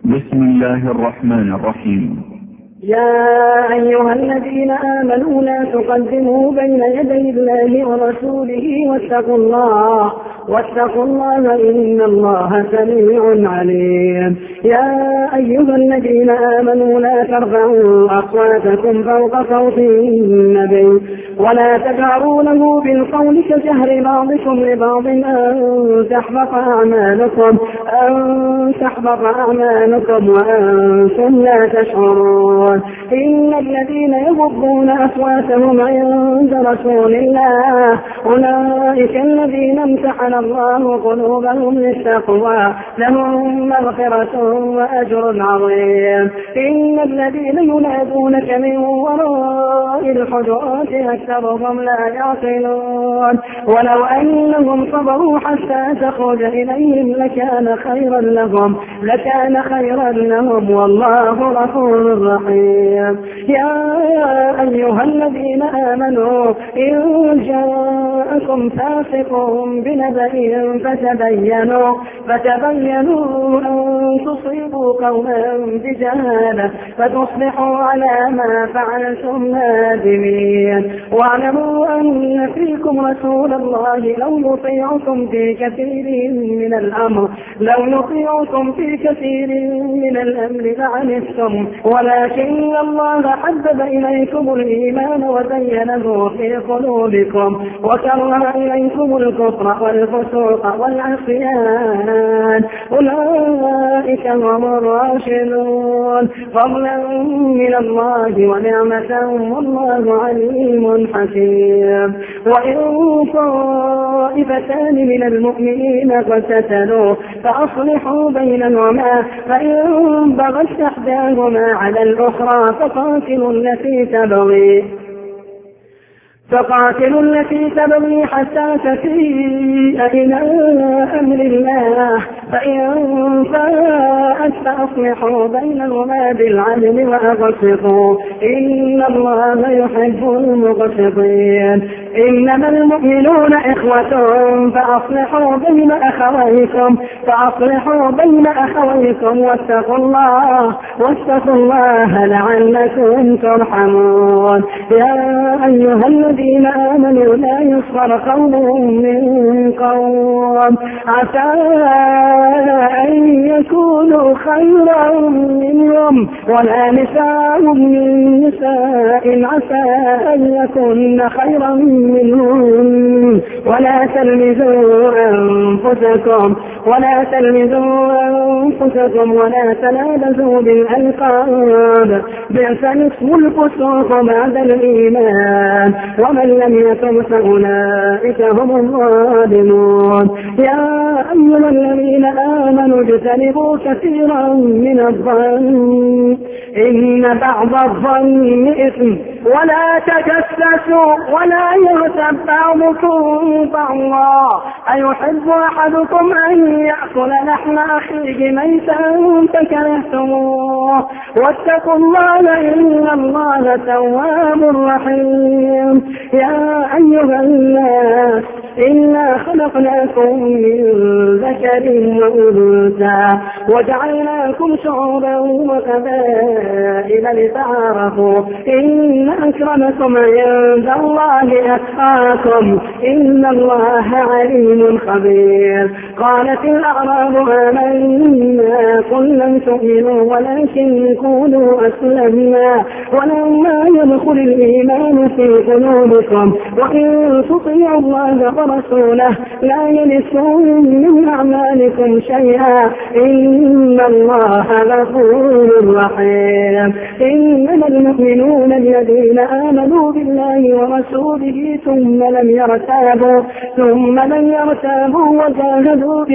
بسم الله الرحمن الرحيم. يا أيها الذين آمنوا لا تقدموا بين يدي الله ورسوله واتقوا الله إن الله سميع عليم. يا أيها الذين آمنوا لا ترفعوا أصواتكم فوق صوت النبي ولا تجهروا له بالقول كجهر بعضكم لبعض أن تحبط أعمالكم وأنتم لا تشعرون. إن الذين يغضون أصواتهم عند رسول الله أولئك الذين امتحن الله قلوبهم للتقوى لهم مغفرة وأجر عظيم. إن الذين ينادونك من وراء الحجرات أكثرهم لا يعقلون ولو أنهم صبروا حتى تخرج إليهم لكان خيرا لهم والله غفور رحيم. يا أيها الذين آمنوا إن جاءكم فاسق بنبأ فتبينوا أن تصيبوا قوما بجهالة فتصبحوا على ما فعلتم نادمين. واعلموا أن فيكم رسول الله لو يطيعكم في كثير من الأمر لعنتم ولكن الله حبب إليكم الإيمان وزينه في قلوبكم وكره إليكم الكفر والفسوق والعصيان أولئك هم الراشدون فضلا من الله ونعمة والله عليم حكيم. وإن طائفتان من المؤمنين اقتتلوا فأصلحوا بينهما فإن بغت إحداهما على الأخرى فقاتلوا التي تبغي حتى تفيء إلى أمر الله فإن فاءت فأصلحوا بينهما بالعدل وأقسطوا إن الله يحب المقسطين. إنما المؤمنون إخوة فأصلحوا بين أخويكم واتقوا الله لعلكم ترحمون. يا أيها الذين آمنوا لا يسخر قوم من قوم عسى أن يكونوا خيرا منهم ولا نساء من نساء عسى أن يكون خيرا منهم ولا تلمزوا أنفسكم ولا تنابزوا بالألقاب بئس الاسم الفسوق بعد الإيمان ومن لم يتب فأولئك هم الظالمون. يا أيها الذين آمنوا اجتنبوا كثيرا من الظن إن بعض الظن إثم ولا تجسسوا ولا يغتب بعضكم بعضا أيحب أحدكم أن يأكل لحم أخيه ميتا فكرهتموه واتقوا الله إن الله تواب رحيم. يا أيها الناس إنا خلقناكم من ذكر وأنثى وجعلناكم شعوبا وقبائل لتعارفوا إن أكرمكم عند الله أتقاكم إن الله عليم خبير. قالت الأعراب آمنا قل لم تؤمنوا ولكن قولوا أسلمنا ولما يدخل الإيمان في قلوبكم وإن تطيعوا الله ورسوله لا يلدكم من أعمالكم شيئا إن الله غفور رحيم. إنما المؤمنون الذين آمنوا بالله ورسوله ثم لم يرتابوا وجاهدوا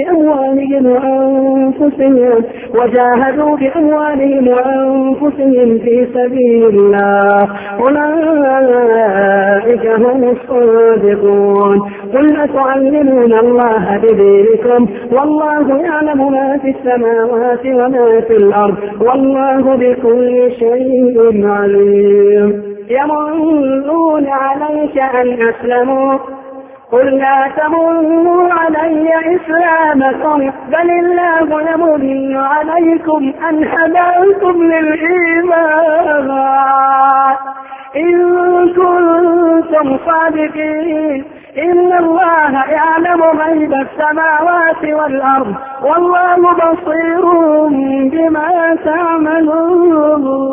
بأموالهم وأنفسهم في سبيل الله أولئك هم الصادقون. قل أتعلمون الله بدينكم والله يعلم ما في السماوات وما في الأرض والله بكل شيء عليم. يمنون عليك أن أسلموا قل لا تمنوا علي إسلامكم بل الله يمن عليكم أن هداكم للإيمان إن كنتم صادقين إن الله يعلم غيب السماوات والأرض والله بصير بما تعملون.